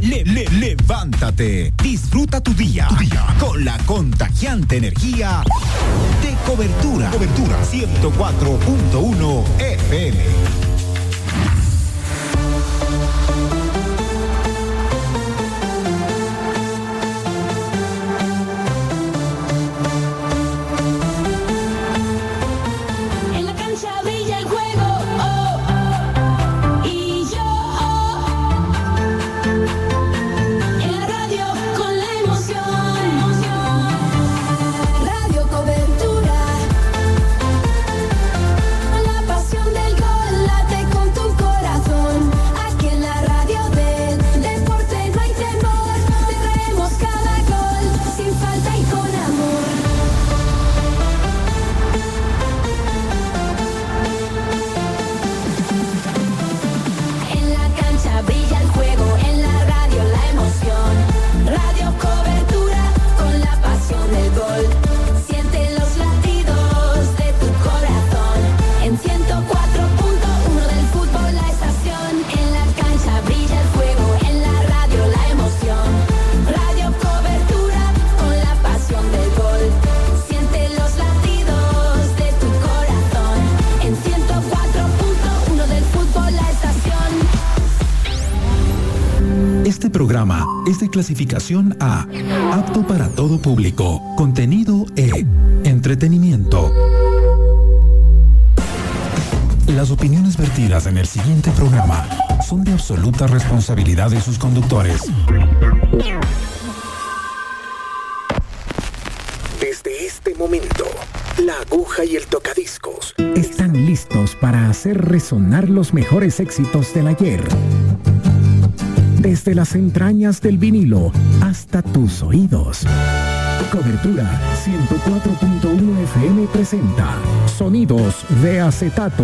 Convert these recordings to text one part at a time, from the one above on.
Levántate, disfruta tu día con la contagiante energía de Cobertura 104.1 FM. Este programa es de clasificación A, apto para todo público. Contenido E, entretenimiento. Las opiniones vertidas en el siguiente programa son de absoluta responsabilidad de sus conductores. Desde este momento, la aguja y el tocadiscos están listos para hacer resonar los mejores éxitos del ayer. Desde las entrañas del vinilo hasta tus oídos. Cobertura 104.1 FM presenta Sonidos de Acetato.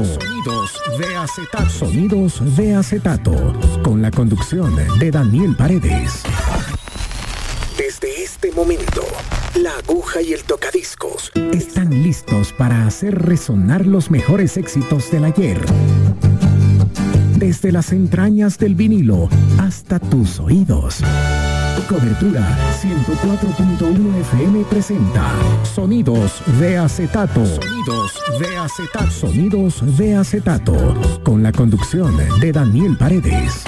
Sonidos de Acetato. Con la conducción de Daniel Paredes. Desde este momento, la aguja y el tocadiscos están listos para hacer resonar los mejores éxitos del ayer. Desde las entrañas del vinilo hasta tus oídos. Cobertura 104.1 FM presenta Sonidos de Acetato. Sonidos de Acetato. Con la conducción de Daniel Paredes.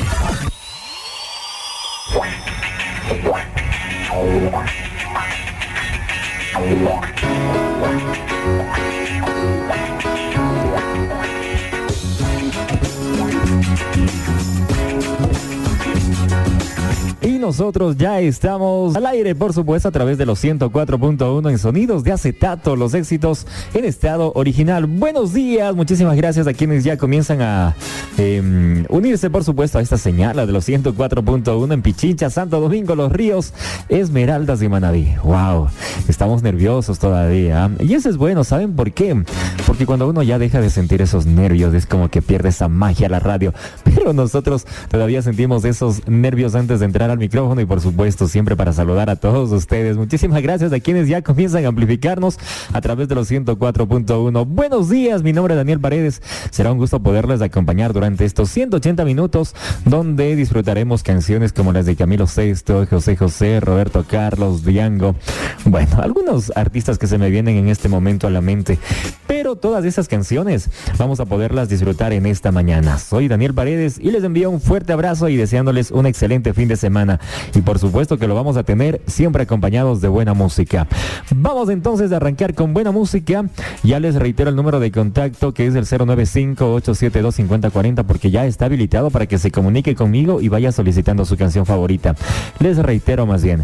Y nosotros ya estamos al aire, por supuesto, a través de los 104.1 en Sonidos de Acetato, los éxitos en estado original. Buenos días, muchísimas gracias a quienes ya comienzan a unirse, por supuesto, a esta señal de los 104.1 en Pichincha, Santo Domingo, Los Ríos, Esmeraldas y Manabí. ¡Wow! Estamos nerviosos todavía. Y eso es bueno, ¿saben por qué? Porque cuando uno ya deja de sentir esos nervios, es como que pierde esa magia la radio. Pero nosotros todavía sentimos esos nervios antes de entrar al micrófono y por supuesto siempre para saludar a todos ustedes. Muchísimas gracias a quienes ya comienzan a amplificarnos a través de los 104.1. Buenos días, mi nombre es Daniel Paredes. Será un gusto poderles acompañar durante estos 180 minutos donde disfrutaremos canciones como las de Camilo Sesto, José José, Roberto Carlos, Diango. Bueno, algunos artistas que se me vienen en este momento a la mente. Pero todas esas canciones vamos a poderlas disfrutar en esta mañana. Soy Daniel Paredes y les envío un fuerte abrazo y deseándoles un excelente fin de semana. Y por supuesto que lo vamos a tener siempre acompañados de buena música. Vamos entonces a arrancar con buena música. Ya les reitero el número de contacto que es el 095-872-5040 porque ya está habilitado para que se comunique conmigo y vaya solicitando su canción favorita. Les reitero más bien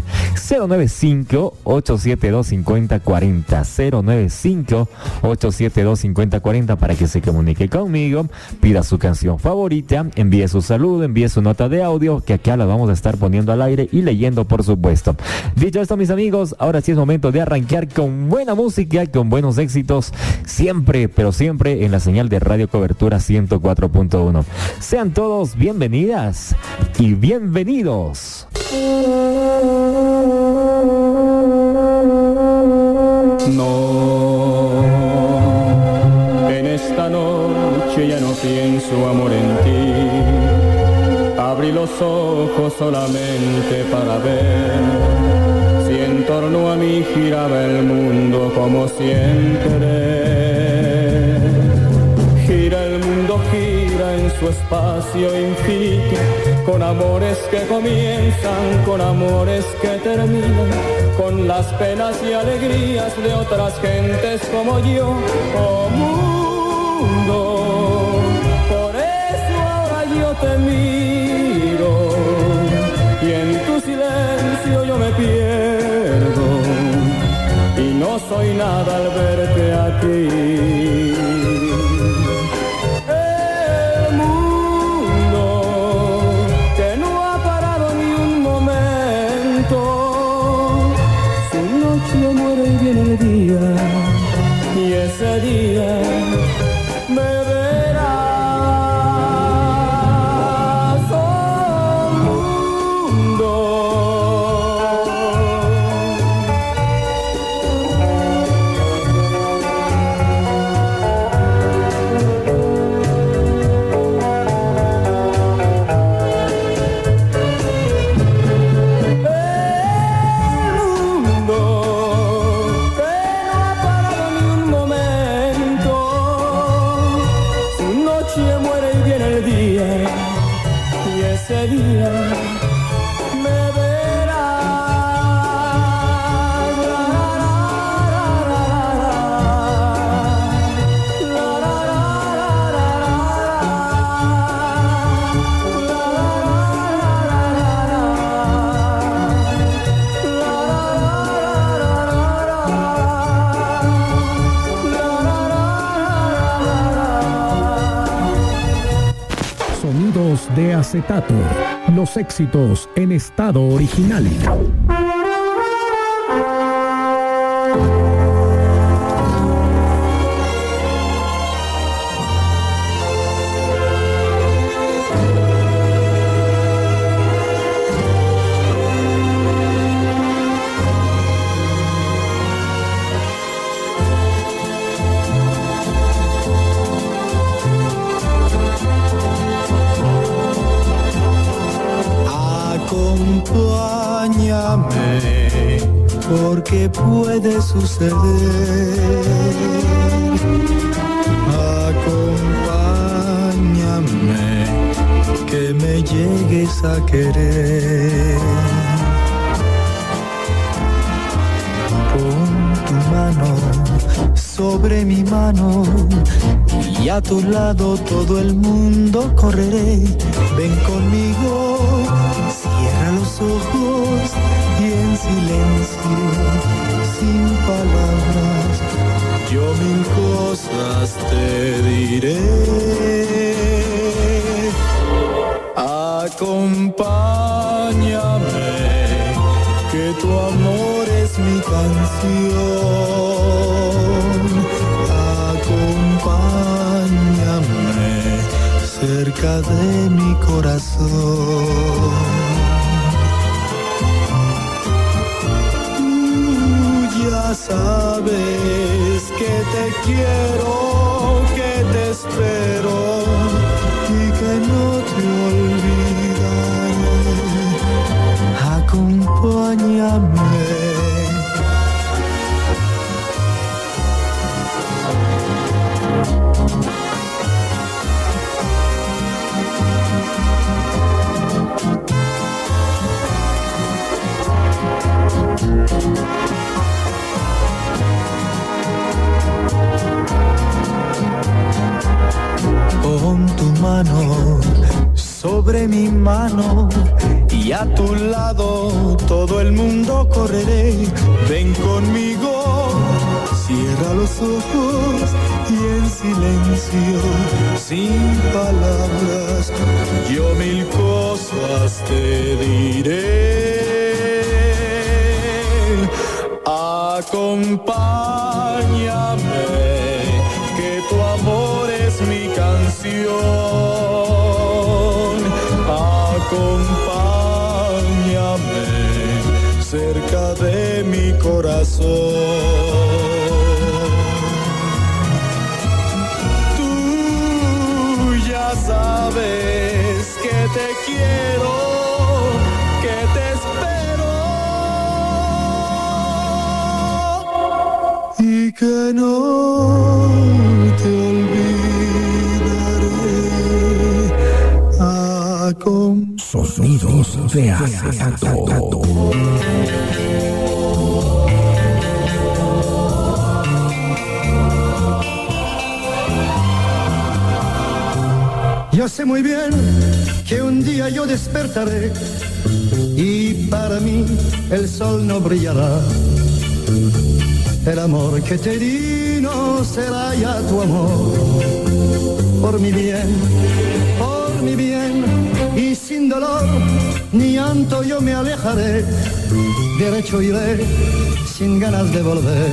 095-872-5040 095-872-5040 para que se comunique conmigo, pida su canción favorita, envíe su saludo, envíe su nota de audio que acá la vamos a estar poniendo al aire y leyendo, por supuesto. Dicho esto, mis amigos, ahora sí es momento de arrancar con buena música, con buenos éxitos, siempre, pero siempre en la señal de Radio Cobertura 104.1. Sean todos bienvenidas y bienvenidos. No, en esta noche ya no pienso, amor, en ti. Abrí los ojos solamente para ver si en torno a mí giraba el mundo como siempre. Gira el mundo, gira en su espacio infinito, con amores que comienzan, con amores que terminan, con las penas y alegrías de otras gentes como yo. Oh mundo, por eso ahora yo te miro y en tu silencio yo me pierdo y no soy nada al verte a ti. Y ese día me verás, oh mundo. Ese día me verás. Sonidos de acetato, los éxitos en estado original. Acompáñame, porque puede suceder. Acompáñame, que me llegues a querer. Pon tu mano sobre mi mano y a tu lado todo el mundo correré. Ven conmigo, cierra los ojos y en silencio, sin palabras, yo mil cosas te diré. Acompáñame, que tu amor es mi canción. Acompáñame cerca de mi corazón. Tú ya sabes que te quiero, que te espero y que no te olvidaré. Acompáñame. Pon tu mano sobre mi mano y a tu lado todo el mundo correré. Ven conmigo, cierra los ojos y en silencio, sin palabras, yo mil cosas te diré. Acompáñame, que tu amor es mi canción. Acompáñame cerca de mi corazón. Tú ya sabes que te quiero, que te espero y que no te olvidaré. Sonidos de acetato. Yo sé muy bien que un día yo despertaré y para mí el sol no brillará. El amor que te di no será ya tu amor. Por mi bien y sin dolor ni llanto yo me alejaré. Derecho iré sin ganas de volver.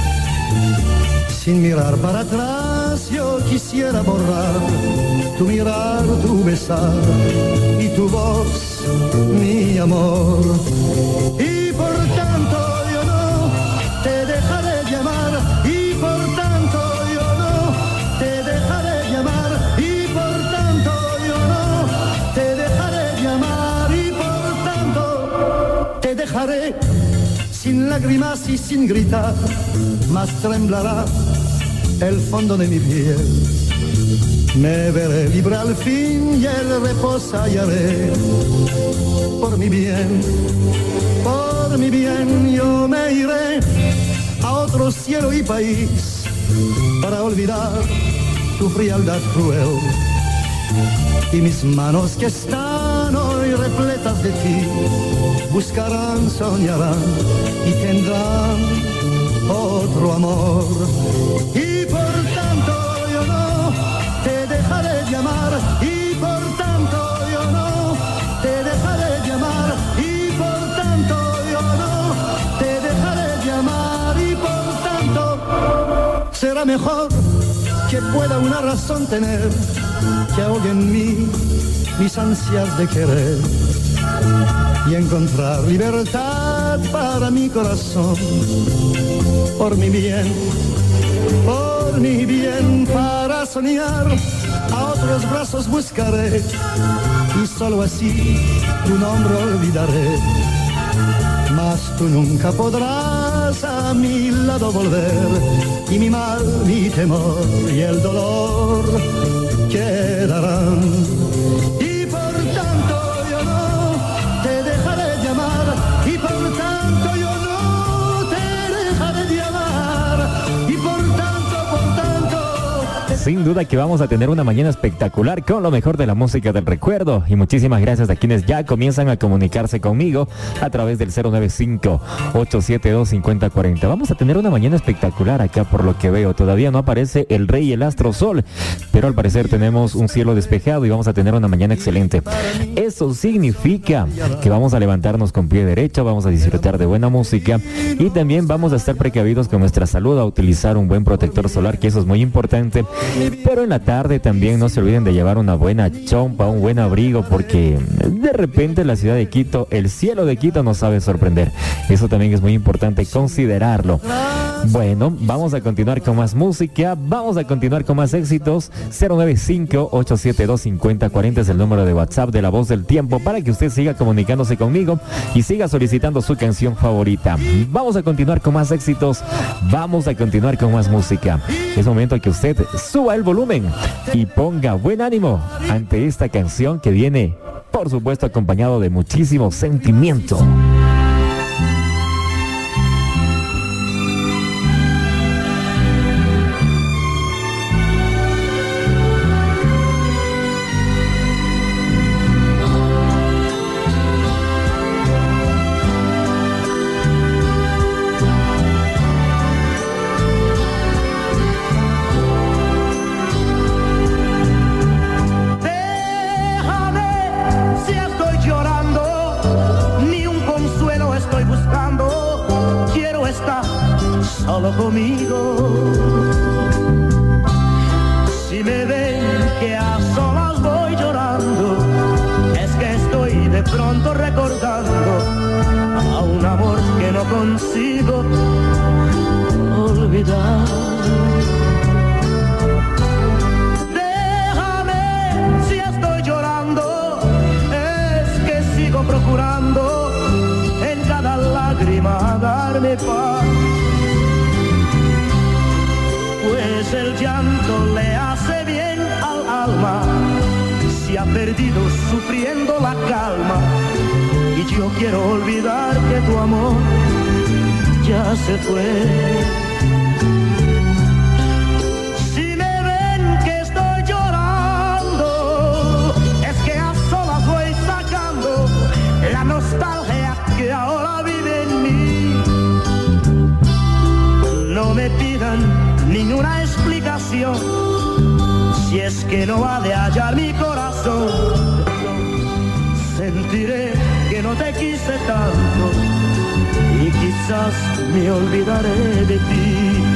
Sin mirar para atrás yo quisiera borrar tu mirar, tu besar y tu voz, mi amor. Y por tanto yo no te dejaré llamar, y por tanto yo no te dejaré llamar, y por tanto yo no te dejaré llamar, y por tanto te dejaré sin lágrimas y sin gritar, mas temblará el fondo de mi piel. Me veré libre al fin y el reposo hallaré. Por mi bien yo me iré a otro cielo y país para olvidar tu frialdad cruel. Y mis manos que están hoy repletas de ti buscarán, soñarán y tendrán otro amor. Y por tanto yo no te dejaré llamar, y por tanto yo no te dejaré llamar, y por tanto yo no te dejaré llamar, y por tanto será mejor que pueda una razón tener que ahogue en mí mis ansias de querer y encontrar libertad para mi corazón. Por mi bien, para soñar a otros brazos buscaré y solo así tu nombre olvidaré. Mas tú nunca podrás a mi lado volver y mi mal, mi temor y el dolor quedarán. Y por tanto yo no te dejaré llamar, y por tanto yo no te dejaré llamar, y por tanto. Sin duda que vamos a tener una mañana espectacular con lo mejor de la música del recuerdo. Y muchísimas gracias a quienes ya comienzan a comunicarse conmigo a través del 095-872-5040. Vamos a tener una mañana espectacular acá por lo que veo. Todavía no aparece el rey y el astro sol, pero al parecer tenemos un cielo despejado y vamos a tener una mañana excelente. Eso significa que vamos a levantarnos con pie derecho, vamos a disfrutar de buena música y también vamos a estar precavidos con nuestra salud, a utilizar un buen protector solar, que eso es muy importante. Pero en la tarde también no se olviden de llevar una buena chompa, un buen abrigo, porque de repente la ciudad de Quito, el cielo de Quito nos sabe sorprender. Eso también es muy importante considerarlo. Bueno, vamos a continuar con más música, vamos a continuar con más éxitos. 095-872-5040 es el número de WhatsApp de La Voz del Tiempo para que usted siga comunicándose conmigo y siga solicitando su canción favorita. Vamos a continuar con más éxitos, vamos a continuar con más música. Es momento que usted suba el volumen y ponga buen ánimo ante esta canción que viene, por supuesto, acompañado de muchísimo sentimiento. Solo conmigo. Si me ven que a solas voy llorando, es que estoy de pronto recordando a un amor que no consigo olvidar. Déjame si estoy llorando, veces el llanto le hace bien al alma, se ha perdido sufriendo la calma, y yo quiero olvidar que tu amor ya se fue. Si me ven que estoy llorando, es que a solas voy sacando la nostalgia que ahora vive en mí. No me pidan ninguna explicación, si es que no ha de hallar mi corazón. Sentiré que no te quise tanto y quizás me olvidaré de ti.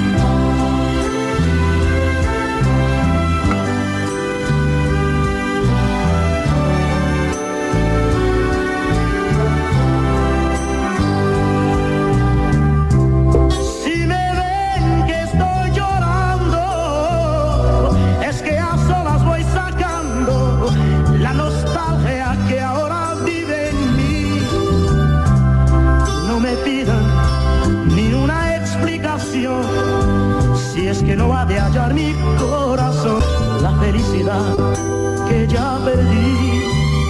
Si es que no ha de hallar mi corazón la felicidad que ya perdí,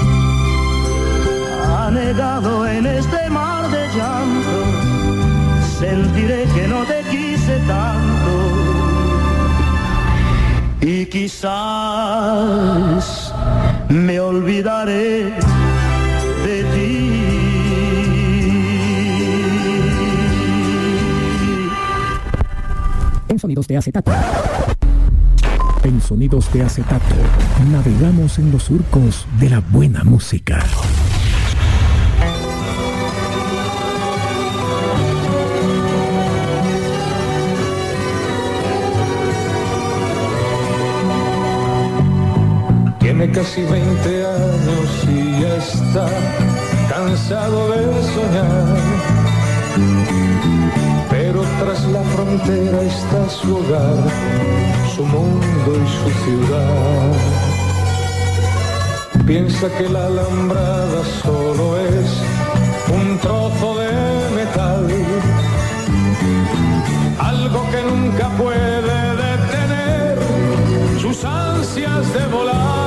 anegado en este mar de llanto, sentiré que no te quise tanto y quizás me olvidaré de ti. En Sonidos de Acetato. En Sonidos de Acetato, navegamos en los surcos de la buena música. Tiene casi 20 años y ya está cansado de soñar. Pero tras la frontera está su hogar, su mundo y su ciudad. Piensa que la alambrada solo es un trozo de metal, algo que nunca puede detener sus ansias de volar.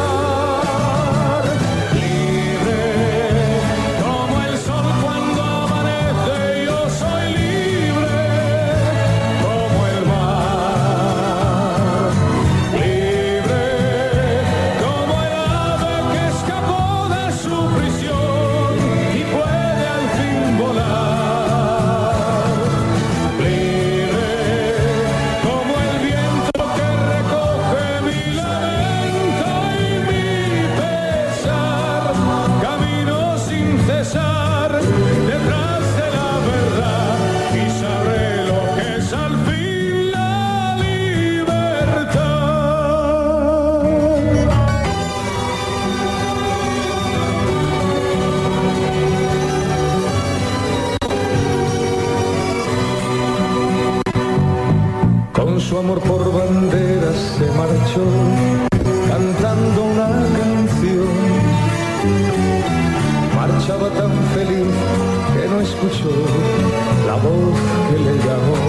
Su amor por bandera se marchó cantando una canción. Marchaba tan feliz que no escuchó la voz que le llamó.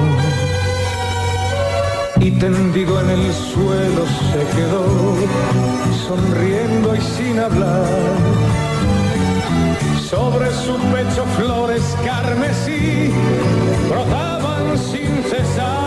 Y tendido en el suelo se quedó, sonriendo y sin hablar. Sobre su pecho flores carmesí brotaban sin cesar.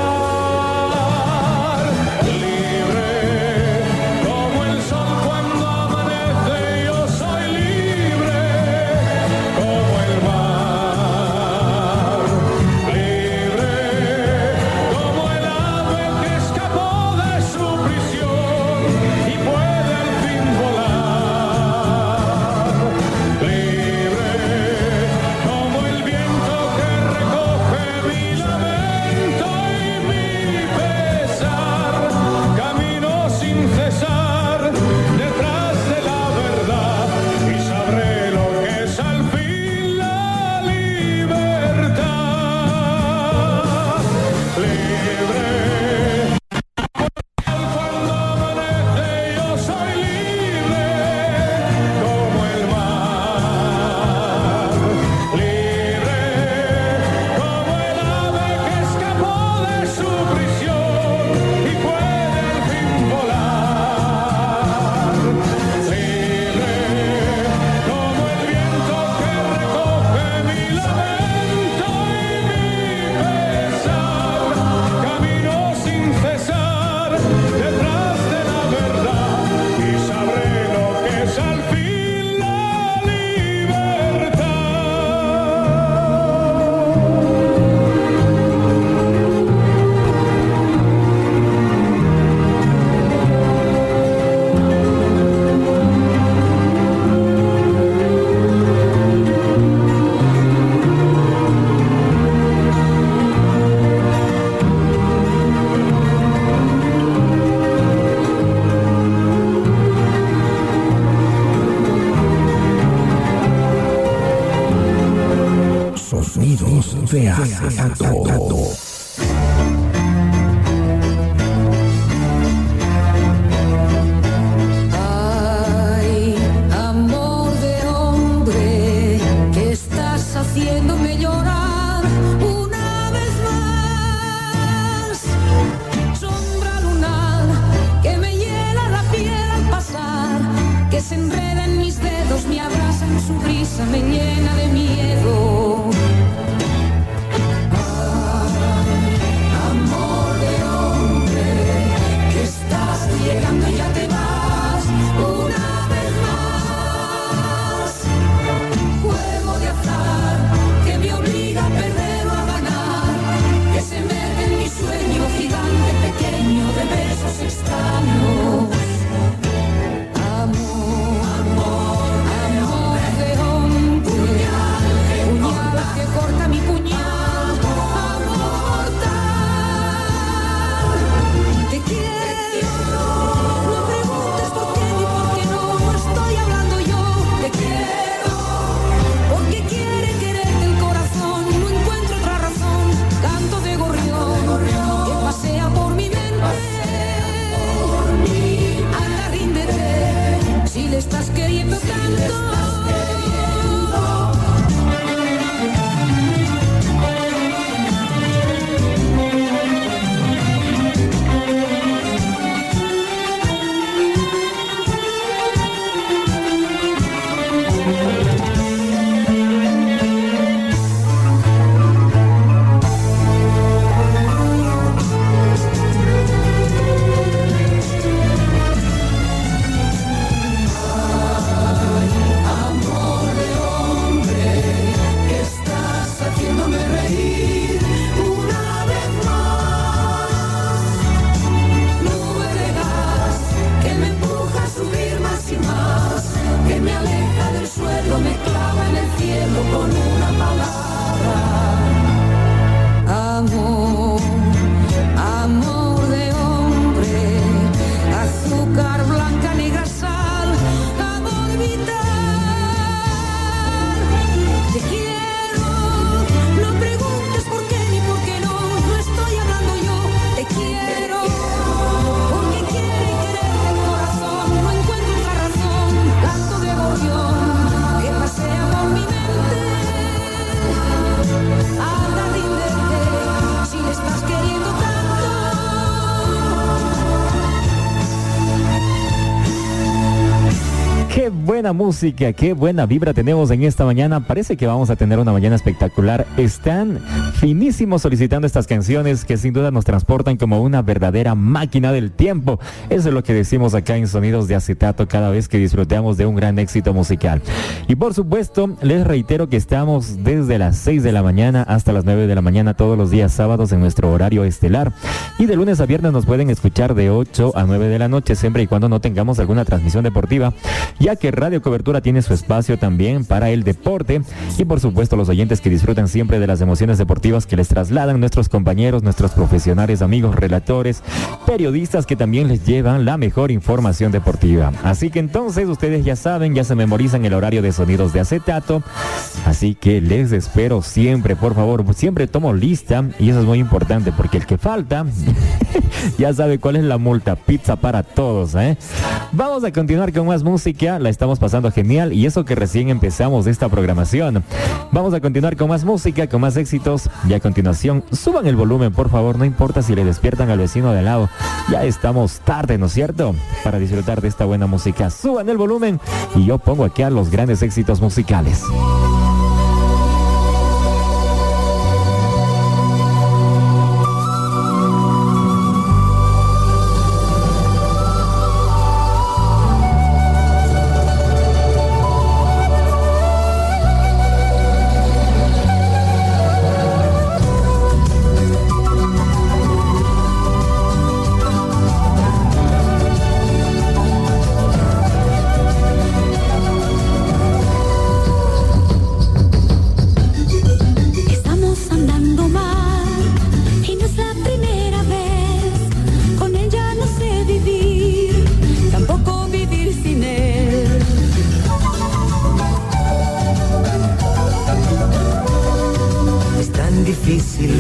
Libre como el viento que recoge mi de acetato. Ay, amor de hombre, que estás haciéndome llorar una vez más. Sombra lunar que me hiela la piel al pasar, que se enreda en mis dedos, me abraza en su brisa, me llena de miedo. Llegando ya te vas una vez más. Juego de azar que me obliga a perder o a ganar, que se mete en mi sueño gigante pequeño de besos extraños. Amor de hombre, puñal que corta mi puñal, amor mortal. Te quiero. Pasea por mi mente, anda, ríndete, si le estás queriendo tanto. Me clava en el cielo con una palabra. Amor, amor de hombre, azúcar blanca, negra sal, amor vital. Te quiero, no preguntes por qué ni por qué no, no estoy hablando yo. Te quiero, porque quiere querer el corazón, no encuentro otra razón, canto de gorrión. Pasea por mi mente, anda, ríndete, si le estás queriendo tanto. Qué buena música, qué buena vibra tenemos en esta mañana. Parece que vamos a tener una mañana espectacular. Están finísimos solicitando estas canciones que sin duda nos transportan como una verdadera máquina del tiempo. Eso es lo que decimos acá en Sonidos de Acetato cada vez que disfrutamos de un gran éxito musical. Y por supuesto, les reitero que estamos desde las 6 de la mañana hasta las 9 de la mañana todos los días sábados en nuestro horario estelar. Y de lunes a viernes nos pueden escuchar de 8 a 9 de la noche, siempre y cuando no tengamos alguna transmisión deportiva, ya que Radio Cobertura tiene su espacio también para el deporte y por supuesto los oyentes que disfrutan siempre de las emociones deportivas que les trasladan nuestros compañeros, nuestros profesionales, amigos, relatores, periodistas que también les llevan la mejor información deportiva. Así que entonces ustedes ya saben, ya se memorizan el horario de Sonidos de Acetato, así que les espero siempre, por favor, siempre tomo lista y eso es muy importante porque el que falta ya sabe cuál es la multa, pizza para todos, ¿eh? Vamos a continuar con más música, la estamos pasando genial y eso que recién empezamos esta programación. Vamos a continuar con más música, con más éxitos y a continuación suban el volumen, por favor, no importa si le despiertan al vecino de al lado, ya estamos tarde, ¿no es cierto? Para disfrutar de esta buena música, suban el volumen y yo pongo aquí a los grandes éxitos musicales.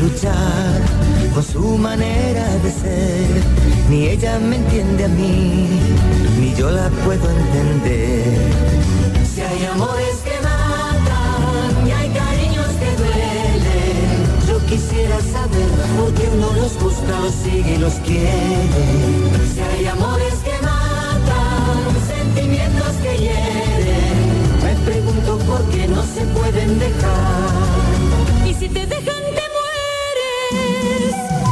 luchar con su manera de ser. Ni ella me entiende a mí, ni yo la puedo entender. Si hay amores que matan y hay cariños que duelen, yo quisiera saber por qué uno los busca, los sigue y los quiere. Si hay amores que matan, sentimientos que hieren, me pregunto por qué no se pueden dejar. Y si te dejan te mueres.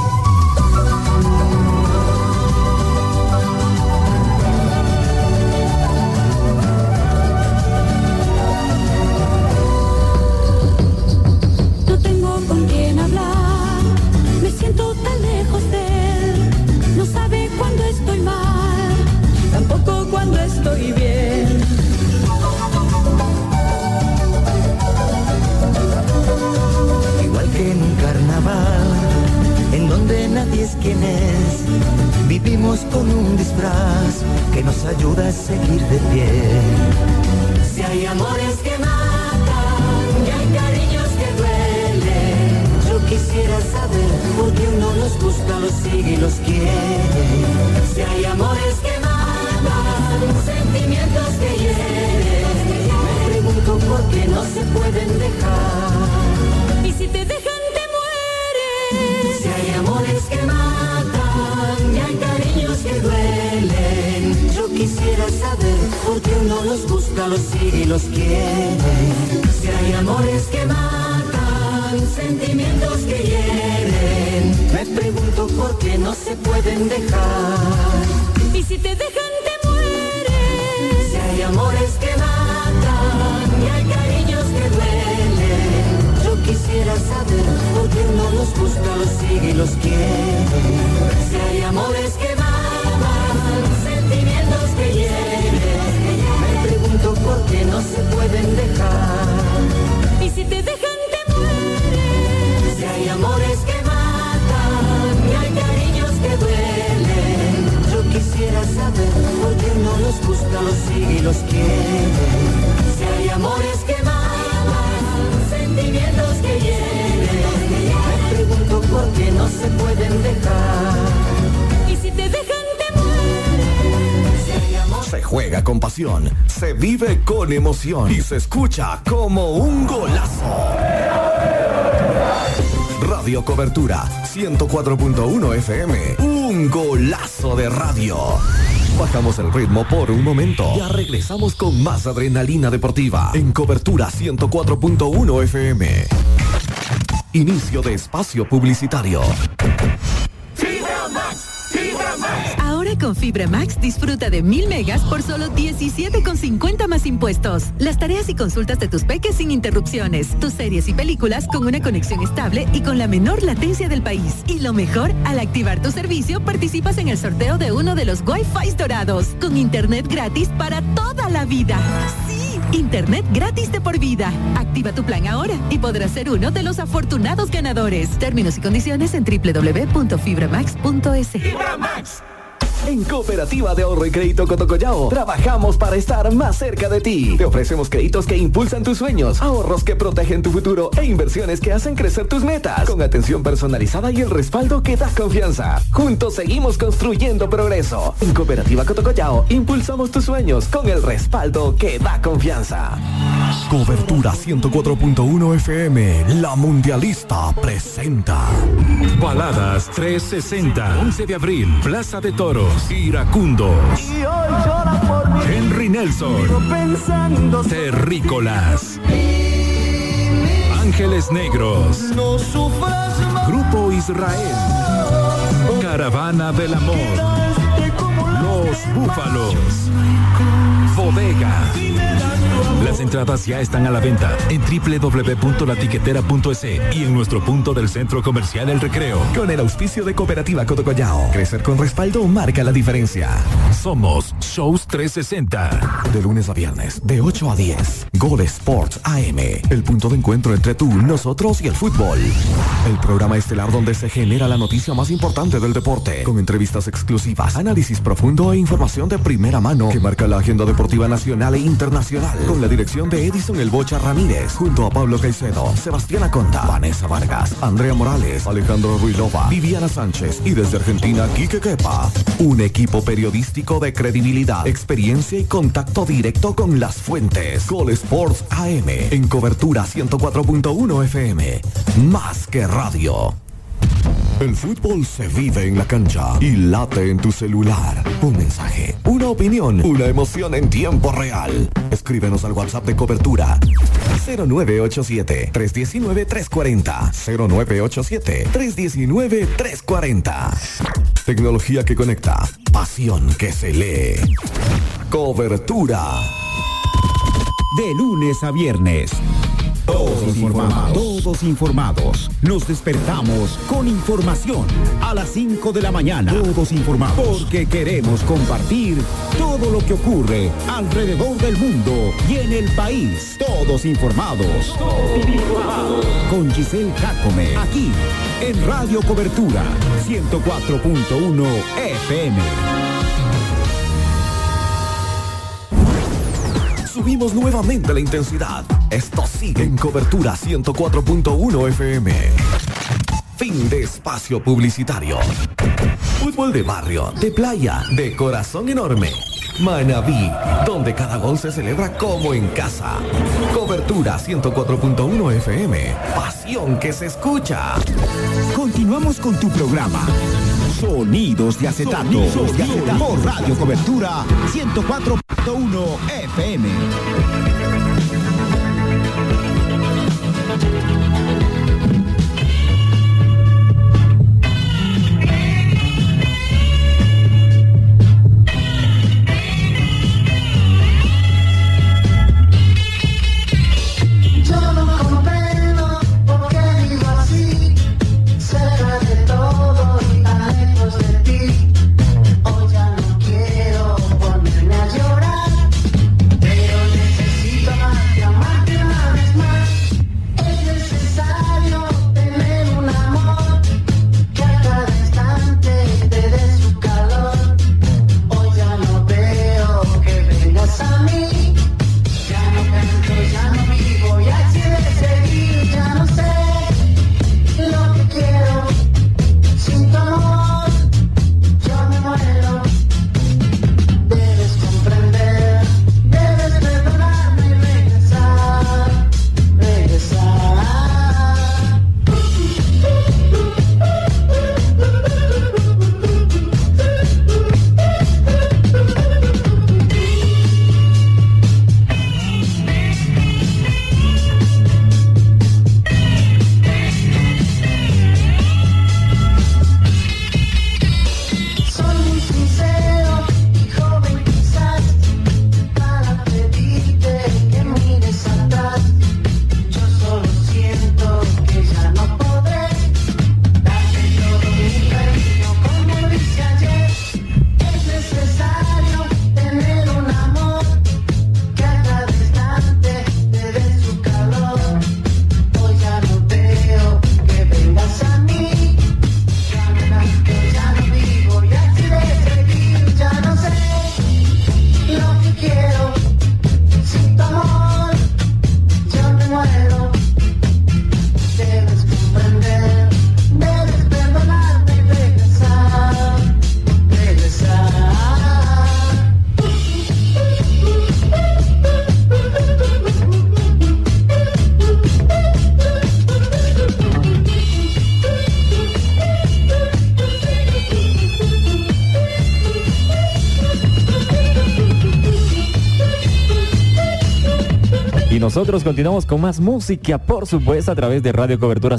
No tengo con quién hablar, me siento tan lejos de él. No sabe cuando estoy mal, tampoco cuando estoy bien. Igual que en un carnaval, en donde nadie es quien es, vivimos con un disfraz que nos ayuda a seguir de pie. Si hay amores que matan y hay cariños que duelen, yo quisiera saber por qué uno los busca, los sigue y los quiere. Si hay amores que matan, sentimientos que hieren, me pregunto por qué no se pueden dejar. Y si te dejan te mueres. Si hay amores que matan y hay cariños que duelen, yo quisiera saber por qué uno los busca, los sigue y los quiere. Si hay amores que matan, sentimientos que hieren, me pregunto por qué no se pueden dejar. Y si te dejan te mueres. Si hay amores que matan y hay cariños que duelen, yo quisiera saber por qué uno los busca, los sigue y los quiere. Si hay amores que matan, sentimientos que hieren, me pregunto por qué no se pueden dejar. Y si te dejan te mueres. Si hay amores que matan y hay cariños que duelen, yo quisiera saber por qué uno los busca, los sigue y los quiere. Si hay amores que matan, sentimientos que hieren, me pregunto por qué no se pueden dejar. Y si te dejan te mueres. Si hay amores... Se juega con pasión, se vive con emoción y se escucha como un golazo. Radio Cobertura 104.1 FM, un golazo de radio. Bajamos el ritmo por un momento. Ya regresamos con más adrenalina deportiva en Cobertura 104.1 FM. Inicio de espacio publicitario. Ahora con Fibra Max disfruta de 1000 megas por solo 17,50 más impuestos. Las tareas y consultas de tus peques sin interrupciones. Tus series y películas con una conexión estable y con la menor latencia del país. Y lo mejor, al activar tu servicio participas en el sorteo de uno de los Wi-Fi dorados con internet gratis para toda la vida. ¡Sí! Internet gratis de por vida. Activa tu plan ahora y podrás ser uno de los afortunados ganadores. Términos y condiciones en www.fibramax.es. ¡Fibra Max! En Cooperativa de Ahorro y Crédito Cotocollao trabajamos para estar más cerca de ti. Te ofrecemos créditos que impulsan tus sueños, ahorros que protegen tu futuro e inversiones que hacen crecer tus metas. Con atención personalizada y el respaldo que da confianza. Juntos seguimos construyendo progreso. En Cooperativa Cotocollao impulsamos tus sueños con el respaldo que da confianza. Cobertura 104.1 FM, La Mundialista presenta Baladas 360, 11 de abril, Plaza de Toros, Iracundo. Y hoy llora por mí. Henry Nelson, Pensando Terrícolas, Ángeles Negros, no sufras más. Grupo Israel, Caravana del Amor, Los Búfalos, Bodega. Las entradas ya están a la venta en www.latiquetera.es y en nuestro punto del Centro Comercial El Recreo. Con el auspicio de Cooperativa Cotocollao. Crecer con respaldo marca la diferencia. Somos Shows 360. De lunes a viernes, de 8 a 10. Gol Sports AM. El punto de encuentro entre tú, nosotros y el fútbol. El programa estelar donde se genera la noticia más importante del deporte. Con entrevistas exclusivas, análisis profundo e información de primera mano que marca la agenda deportiva nacional e internacional. Con la dirección conducción de Edison El Bocha Ramírez, junto a Pablo Caicedo, Sebastián Aconda, Vanessa Vargas, Andrea Morales, Alejandro Ruilova, Viviana Sánchez y desde Argentina, Quique Quepa. Un equipo periodístico de credibilidad, experiencia y contacto directo con las fuentes. Gol Sports AM, en cobertura 104.1 FM. Más que radio. El fútbol se vive en la cancha y late en tu celular. Un mensaje, una opinión, una emoción en tiempo real. Escríbenos al WhatsApp de cobertura 0987-319-340. 0987-319-340. Tecnología que conecta, pasión que se lee. Cobertura. De lunes a viernes. Todos informados. Nos despertamos con información a las 5 de la mañana. Todos informados. Porque queremos compartir todo lo que ocurre alrededor del mundo y en el país. Todos informados. Con Giselle Jacome. Aquí en Radio Cobertura 104.1 FM. Subimos nuevamente la intensidad. Esto sigue en cobertura 104.1 FM. Fin de espacio publicitario. Fútbol de barrio, de playa, de corazón enorme. Manabí, donde cada gol se celebra como en casa. Cobertura 104.1 FM. Pasión que se escucha. Continuamos con tu programa. Sonidos de acetato. Por Radio Cobertura 104.1 FM. Nosotros continuamos con más música, por supuesto, a través de Radio Cobertura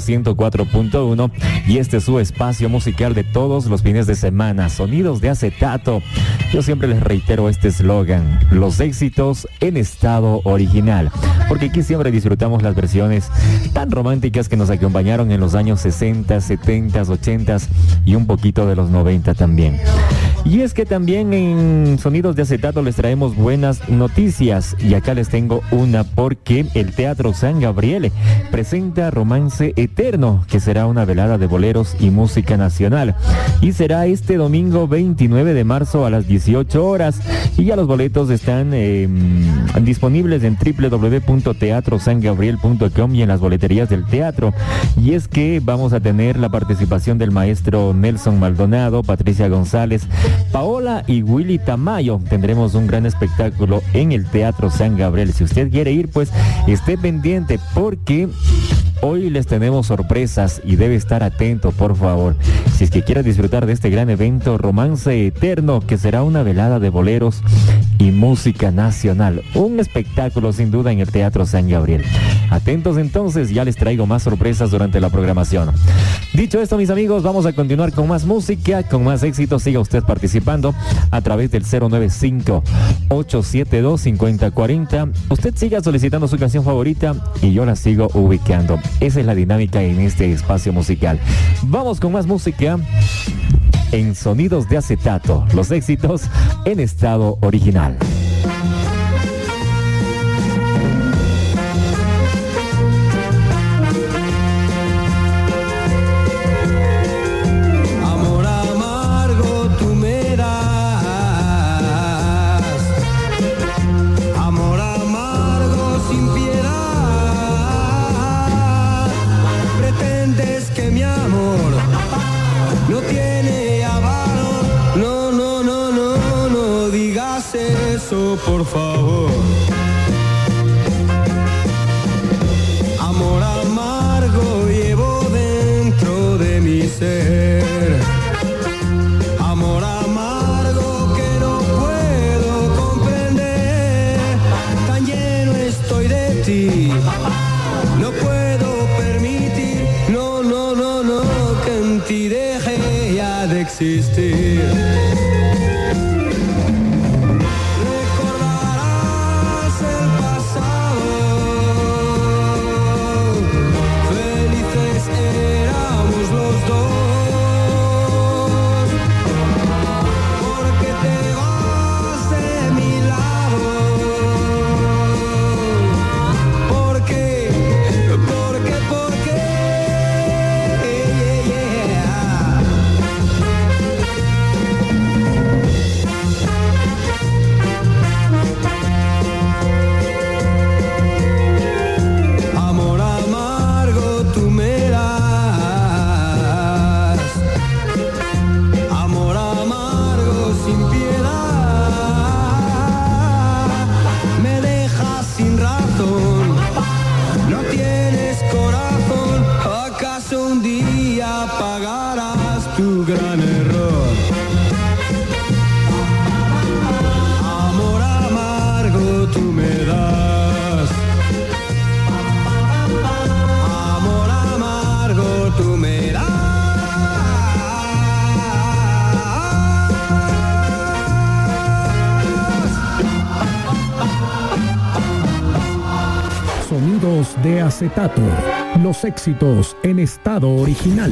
104.1 y este es su espacio musical de todos los fines de semana, Sonidos de Acetato. Yo siempre les reitero este eslogan, los éxitos en estado original, porque aquí siempre disfrutamos las versiones tan románticas que nos acompañaron en los años 60, 70, 80 y un poquito de los 90 también. Y es que también en Sonidos de Acetato les traemos buenas noticias. Y acá les tengo una, porque el Teatro San Gabriel presenta Romance Eterno, que será una velada de boleros y música nacional. Y será este domingo 29 de marzo a las 18 horas. Y ya los boletos están disponibles en www.teatrosangabriel.com y en las boleterías del teatro. Y es que vamos a tener la participación del maestro Nelson Maldonado, Patricia González, Paola y Willy Tamayo. Tendremos un gran espectáculo en el Teatro San Gabriel. Si usted quiere ir, pues esté pendiente, porque hoy les tenemos sorpresas y debe estar atento, por favor. Si es que quiere disfrutar de este gran evento, Romance Eterno, que será una velada de boleros y música nacional. Un espectáculo sin duda en el Teatro San Gabriel. Atentos entonces, ya les traigo más sorpresas durante la programación. Dicho esto, mis amigos, vamos a continuar con más música, con más éxitos. Siga usted participando a través del 095-872-5040. Usted siga solicitando su canción favorita y yo la sigo ubicando. Esa es la dinámica en este espacio musical. Vamos con más música en Sonidos de Acetato, los éxitos en estado original. Por favor, amor amargo llevo dentro de mi ser, amor amargo que no puedo comprender, tan lleno estoy de ti, no puedo permitir, no, que en ti deje ya de existir. De Acetato, los éxitos en estado original.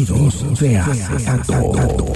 Sonidos de acetato.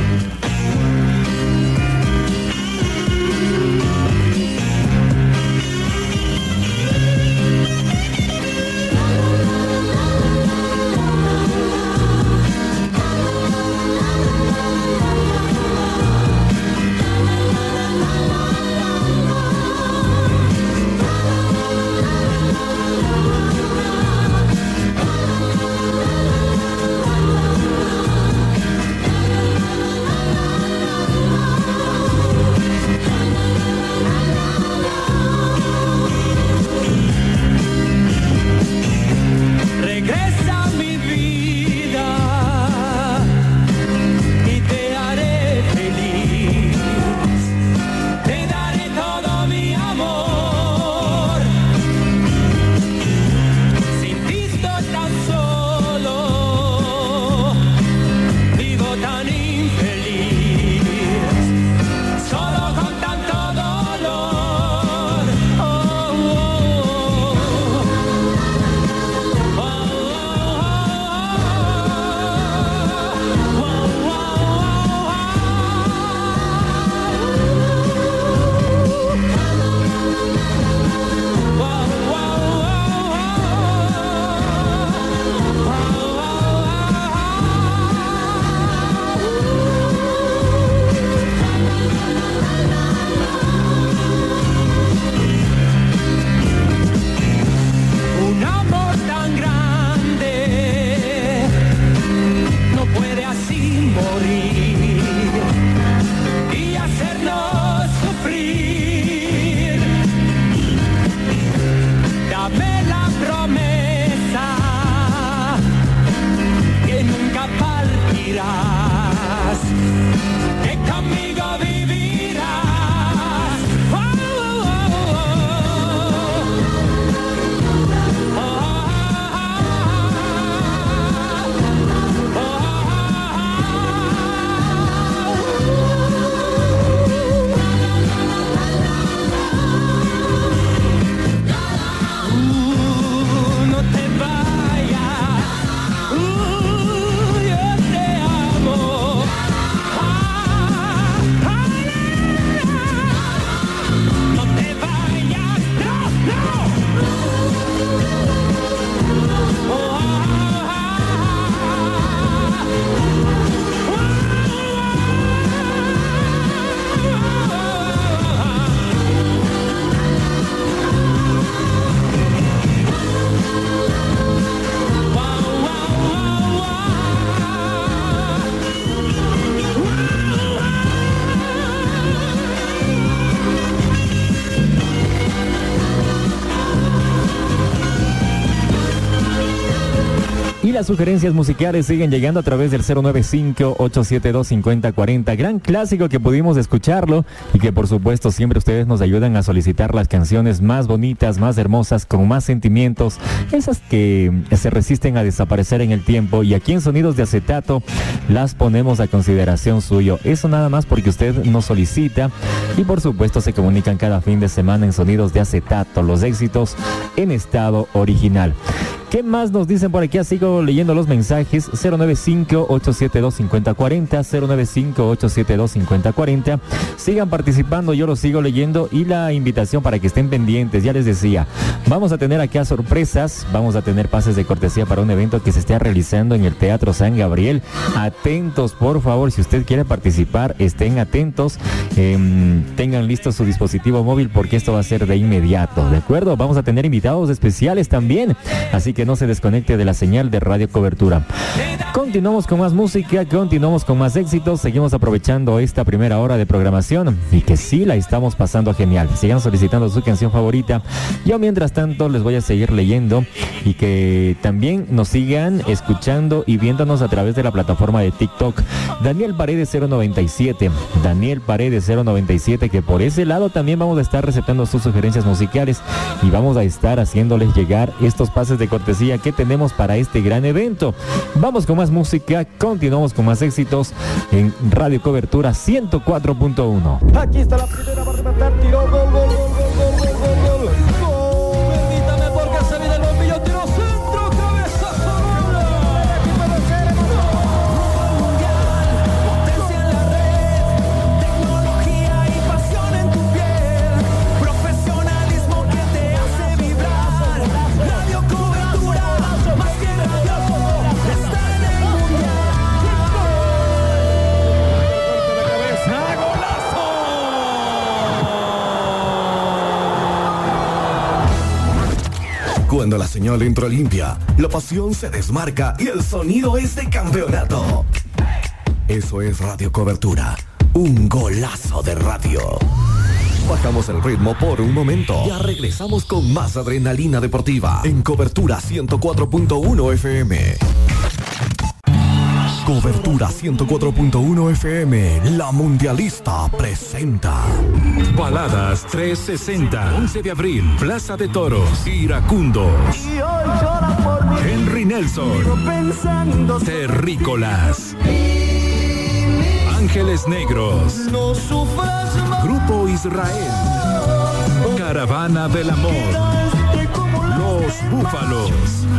Y las sugerencias musicales siguen llegando a través del 095-872-5040. Gran clásico que pudimos escucharlo y que por supuesto siempre ustedes nos ayudan a solicitar las canciones más bonitas, más hermosas, con más sentimientos, esas que se resisten a desaparecer en el tiempo, y aquí en Sonidos de Acetato las ponemos a consideración suyo. Eso nada más porque usted nos solicita y por supuesto se comunican cada fin de semana en Sonidos de Acetato, los éxitos en estado original. ¿Qué más nos dicen por aquí? Sigo leyendo los mensajes. 095-872-5040, 095-872-5040. Sigan participando, yo los sigo leyendo, y la invitación para que estén pendientes. Ya les decía, vamos a tener acá sorpresas, vamos a tener pases de cortesía para un evento que se está realizando en el Teatro San Gabriel. Atentos, por favor, si usted quiere participar, estén atentos, tengan listo su dispositivo móvil porque esto va a ser de inmediato, ¿de acuerdo? Vamos a tener invitados especiales también, así que no se desconecte de la señal de Radio Cobertura. Continuamos con más música, continuamos con más éxitos, seguimos aprovechando esta primera hora de programación y que sí la estamos pasando genial. Sigan solicitando su canción favorita. Yo mientras tanto les voy a seguir leyendo y que también nos sigan escuchando y viéndonos a través de la plataforma de TikTok. Daniel Paredes 097, Daniel Paredes 097, que por ese lado también vamos a estar receptando sus sugerencias musicales y vamos a estar haciéndoles llegar estos pases de cortesía que tenemos para este gran evento. Vamos con más música, continuamos con más éxitos en Radio Cobertura 104.1. Aquí está la primera para rematar, tiró, gol, gol, gol, gol, gol, gol, gol, gol. Permítame porque se viene el bombillo, tiró centro, cabezazo, gol. Cuando la señal entra limpia, la pasión se desmarca y el sonido es de campeonato. Eso es Radio Cobertura, un golazo de radio. Bajamos el ritmo por un momento. Ya regresamos con más adrenalina deportiva en Cobertura 104.1 FM. Cobertura 104.1 FM, La Mundialista presenta Baladas 360, 11 de abril, Plaza de Toros, Iracundo. Henry Nelson, Terrícolas, Ángeles Negros, Grupo Israel, Caravana del Amor, Los Búfalos,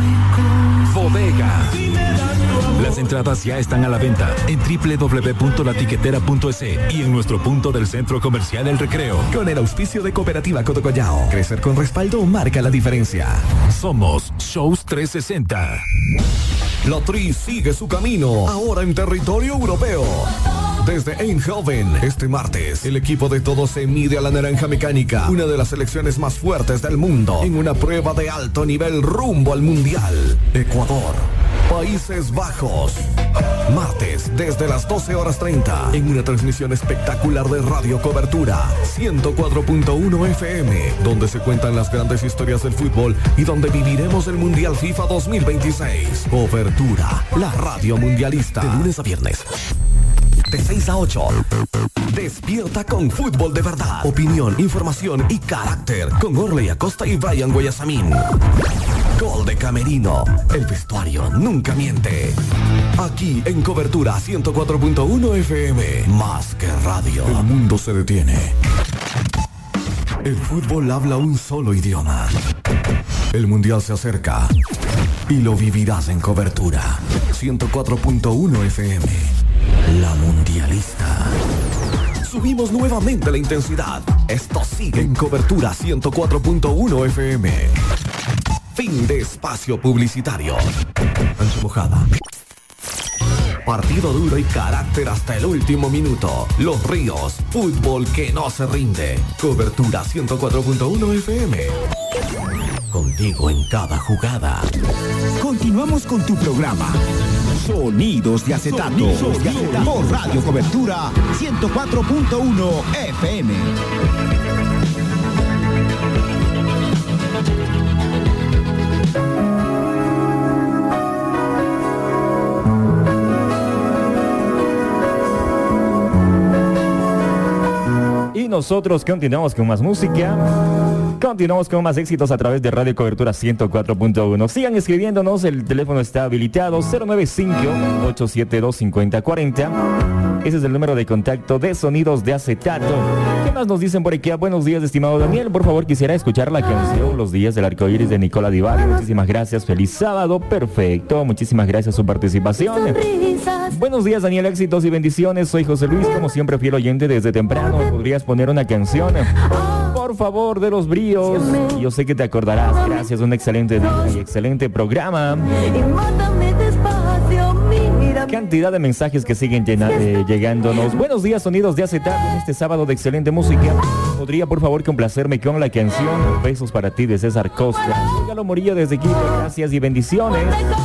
Bodega. Las entradas ya están a la venta en www.latiquetera.es y en nuestro punto del Centro Comercial El Recreo. Con el auspicio de Cooperativa Cotocollao. Crecer con respaldo marca la diferencia. Somos Shows 360. La Tri sigue su camino, ahora en territorio europeo. Desde Eindhoven, este martes, el equipo de todos se mide a la Naranja Mecánica, una de las selecciones más fuertes del mundo, en una prueba de alto nivel rumbo al Mundial. Ecuador, Países Bajos. Martes, desde las 12:30, en una transmisión espectacular de Radio Cobertura 104.1 FM, donde se cuentan las grandes historias del fútbol y donde viviremos el Mundial FIFA 2026. Cobertura, la radio mundialista. De lunes a viernes, de 6 a 8. Despierta con fútbol de verdad. Opinión, información y carácter. Con Orley Acosta y Brian Guayasamín. Gol de Camerino. El vestuario nunca miente. Aquí en Cobertura 104.1 FM. Más que radio. El mundo se detiene. El fútbol habla un solo idioma. El mundial se acerca. Y lo vivirás en Cobertura 104.1 FM. La Mundialista. Subimos nuevamente la intensidad. Esto sigue en Cobertura 104.1 FM. Fin de espacio publicitario. Ancha mojada. Partido duro y carácter hasta el último minuto. Los Ríos, fútbol que no se rinde. Cobertura 104.1 FM. Contigo en cada jugada. Continuamos con tu programa. Sonidos de Acetato. Por Radio Cobertura 104.1 FM. Y nosotros continuamos con más música. Continuamos con más éxitos a través de Radio Cobertura 104.1. Sigan escribiéndonos, el teléfono está habilitado 095-872-5040. Ese es el número de contacto de Sonidos de Acetato. ¿Qué más nos dicen por aquí? Buenos días, estimado Daniel. Por favor, quisiera escuchar la canción Los Días del Arcoíris de Nicola Di Bari. Muchísimas gracias. Feliz sábado. Perfecto. Muchísimas gracias por su participación. Buenos días, Daniel. Éxitos y bendiciones. Soy José Luis, como siempre, fiel oyente desde temprano. ¿Podrías poner una canción? Por favor, de Los Bríos. Yo sé que te acordarás. Gracias, un excelente día y excelente programa. Cantidad de mensajes que siguen llegándonos. Buenos días, Sonidos de Acetato, en este sábado de excelente música. ¿Podría, por favor, complacerme con la canción Besos para ti de César Costa? Galo Morillo desde Quito, gracias y bendiciones.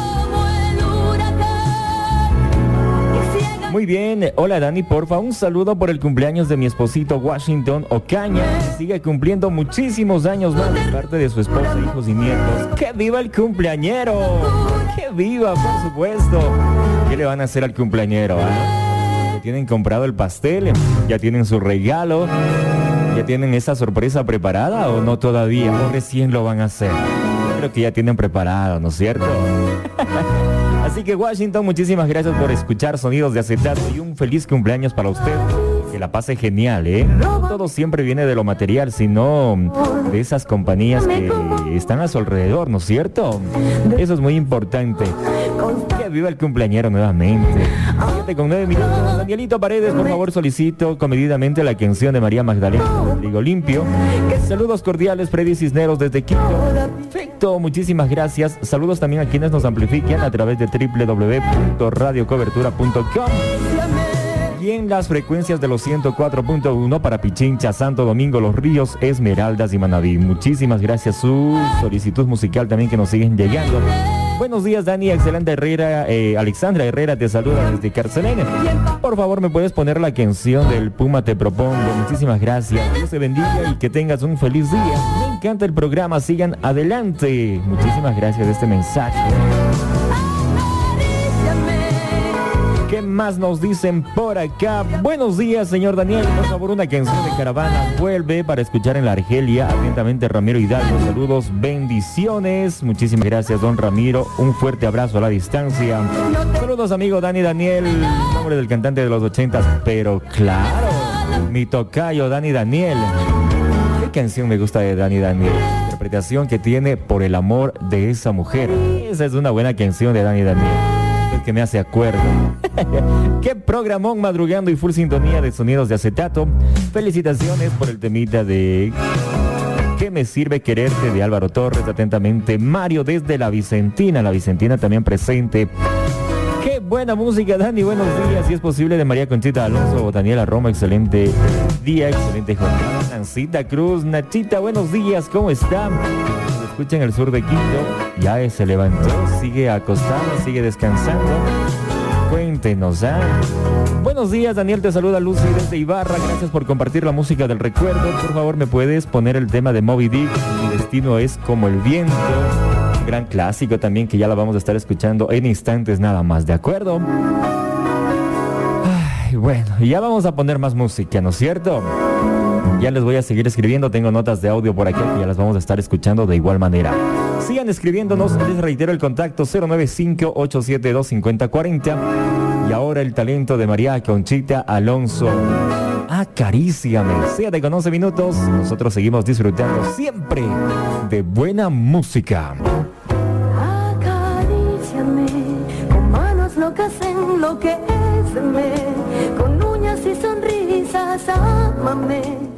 Muy bien, hola Dani, porfa, un saludo por el cumpleaños de mi esposito Washington Ocaña, que sigue cumpliendo muchísimos años más de parte de su esposa, hijos y nietos. ¡Que viva el cumpleañero! ¡Que viva, por supuesto! ¿Qué le van a hacer al cumpleañero? ¿Ya tienen comprado el pastel? ¿Ya tienen su regalo? ¿Ya tienen esa sorpresa preparada o no todavía? ¿O recién lo van a hacer? Creo que ya tienen preparado, ¿no es cierto? Así que Washington, muchísimas gracias por escuchar Sonidos de Acetato y un feliz cumpleaños para usted. Que la pase genial, ¿eh? No todo siempre viene de lo material, sino de esas compañías que están a su alrededor, ¿no es cierto? Eso es muy importante. Que viva el cumpleañero nuevamente. 7:09 minutos. Danielito Paredes, por favor, solicito comedidamente la canción de María Magdalena, Digo Limpio. Saludos cordiales, Freddy Cisneros desde Quito. Perfecto, muchísimas gracias. Saludos también a quienes nos amplifican a través de www.radiocobertura.com. También las frecuencias de los 104.1 para Pichincha, Santo Domingo, Los Ríos, Esmeraldas y Manabí. Muchísimas gracias. Su solicitud musical también que nos siguen llegando. Buenos días, Dani. Excelente Herrera. Alexandra Herrera te saluda desde Carcelene. Por favor, ¿me puedes poner la canción del Puma Te Propongo? Muchísimas gracias. Dios te bendiga y que tengas un feliz día. Me encanta el programa. Sigan adelante. Muchísimas gracias de este mensaje. ¿Qué más nos dicen por acá? Buenos días, señor Daniel. Por favor, una canción de Caravana Vuelve para escuchar en la Argelia. Atentamente, Ramiro Hidalgo. Saludos, bendiciones. Muchísimas gracias, don Ramiro. Un fuerte abrazo a la distancia. Saludos, amigo Dani Daniel, nombre del cantante de los 80s. Pero claro, mi tocayo Dani Daniel. ¿Qué canción me gusta de Dani Daniel? La interpretación que tiene Por el amor de esa mujer. Esa es una buena canción de Dani Daniel. Que me hace acuerdo. Qué programón, madrugando y full sintonía de Sonidos de Acetato. Felicitaciones por el temita de ¿Qué me sirve quererte? De Álvaro Torres. Atentamente, Mario desde La Vicentina. La Vicentina también presente. Qué buena música, Dani. Buenos días. Si es posible, de María Conchita Alonso, Daniela Roma. Excelente día, excelente jornada. Nancita Cruz, Nachita, buenos días. ¿Cómo están? Escucha en el sur de Quito, ya se levantó, sigue acostado, sigue descansando. Cuéntenos, ¿ah? Buenos días, Daniel, te saluda Lucy desde Ibarra. Gracias por compartir la música del recuerdo. Por favor, ¿me puedes poner el tema de Moby Dick? Mi destino es como el viento. Gran clásico también que ya la vamos a estar escuchando en instantes nada más, ¿de acuerdo? Ay, bueno, y ya vamos a poner más música, ¿no es cierto? Ya les voy a seguir escribiendo, tengo notas de audio por aquí que ya las vamos a estar escuchando de igual manera. Sigan escribiéndonos, les reitero el contacto 095-872-5040. Y ahora el talento de María Conchita Alonso. Acaríciame. Séate con 11 minutos, nosotros seguimos disfrutando siempre de buena música. Acaríciame, con manos locas enloquéceme, con uñas y sonrisas ámame.